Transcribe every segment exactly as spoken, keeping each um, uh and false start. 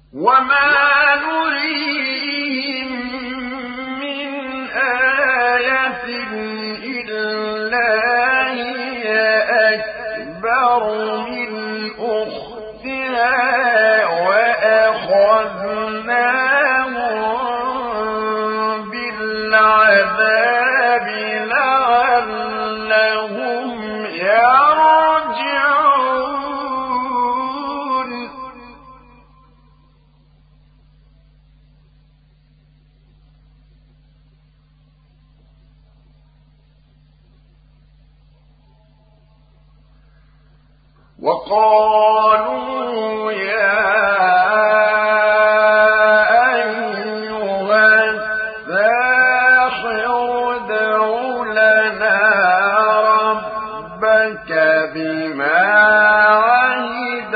وما نريهم من آية إلا هي أكبر من أختها وأخذناهم بالعذاب لعلهم يرجعون. وقالوا يا أيها الساحر ادع لنا ربك بما عهد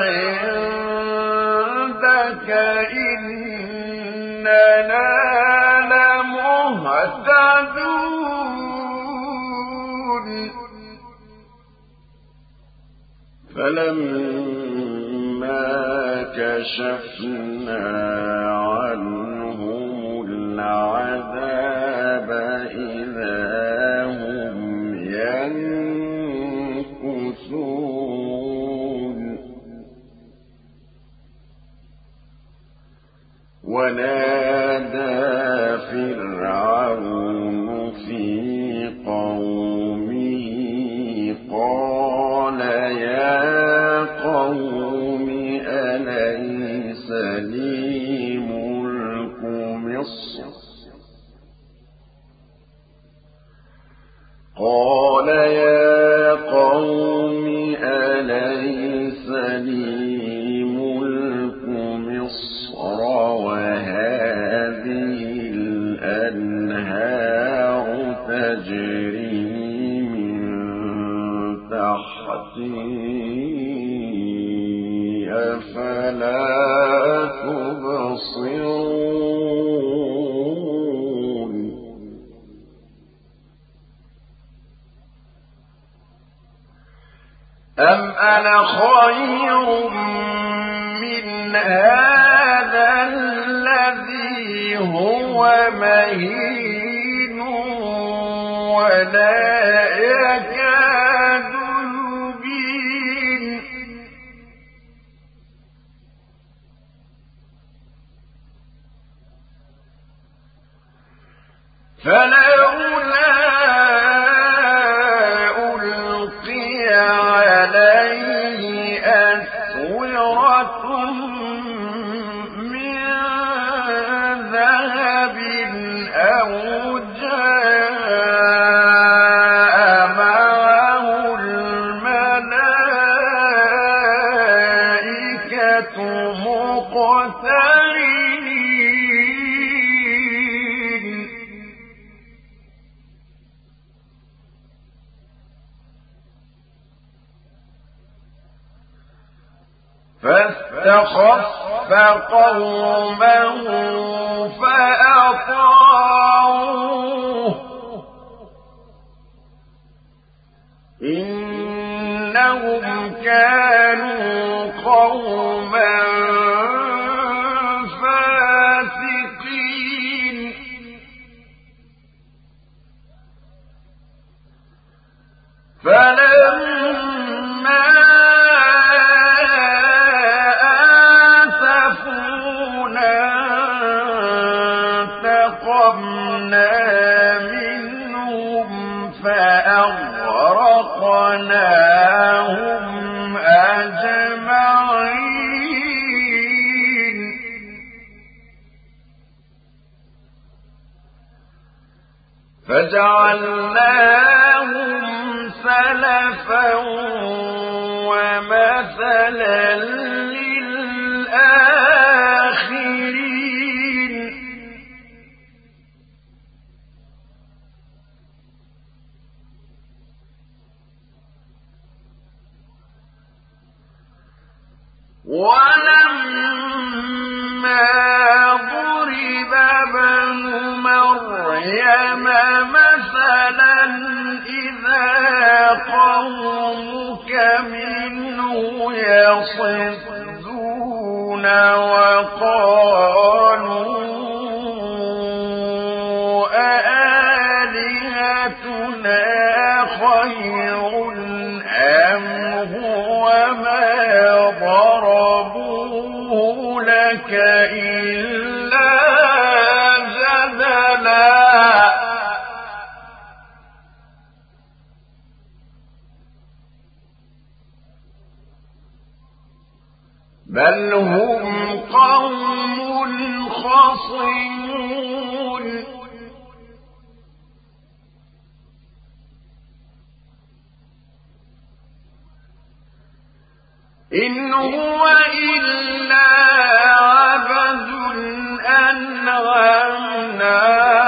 عندك إننا لمهتدون. فلما كشفنا عنهم العذاب إذا هم ينكثون. ونادى فرعون في قومه قال يا قوم أليس لي ملك مصر قال يا قوم أليس لي ملك مصر وهذه الأنهار تجري تحتي أفلا تبصرون. أم أنا خير من هذا الذي هو مهين ولا يكاد يبين. فلولا ألقي عليه أسورة من ذهب أو جاء معه الملائكة مقترنين. فاستخف قومه فأطاعوه إنهم كانوا قوما فاسقين. فلما منهم فأغرقناهم أجمعين. فجعلناهم سلفا ومثلا للآخرين. ولما ضرب ابن مريم مثلا إذا قومك منه يصدون. وقالوا أآلهتنا خير أم هو ما ضربوه لك إلا جدلا بل هم قوم خصمون إن هو إلا عبد أنعمنا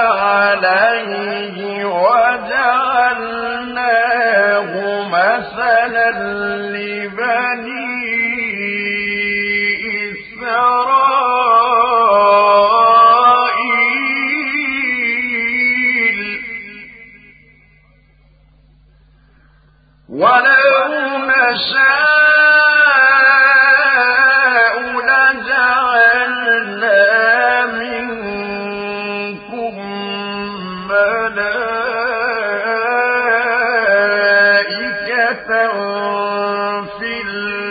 عليه وجعلناه مثلا لبني إسرائيل ولو نشاء لجعلنا منكم ملائكة في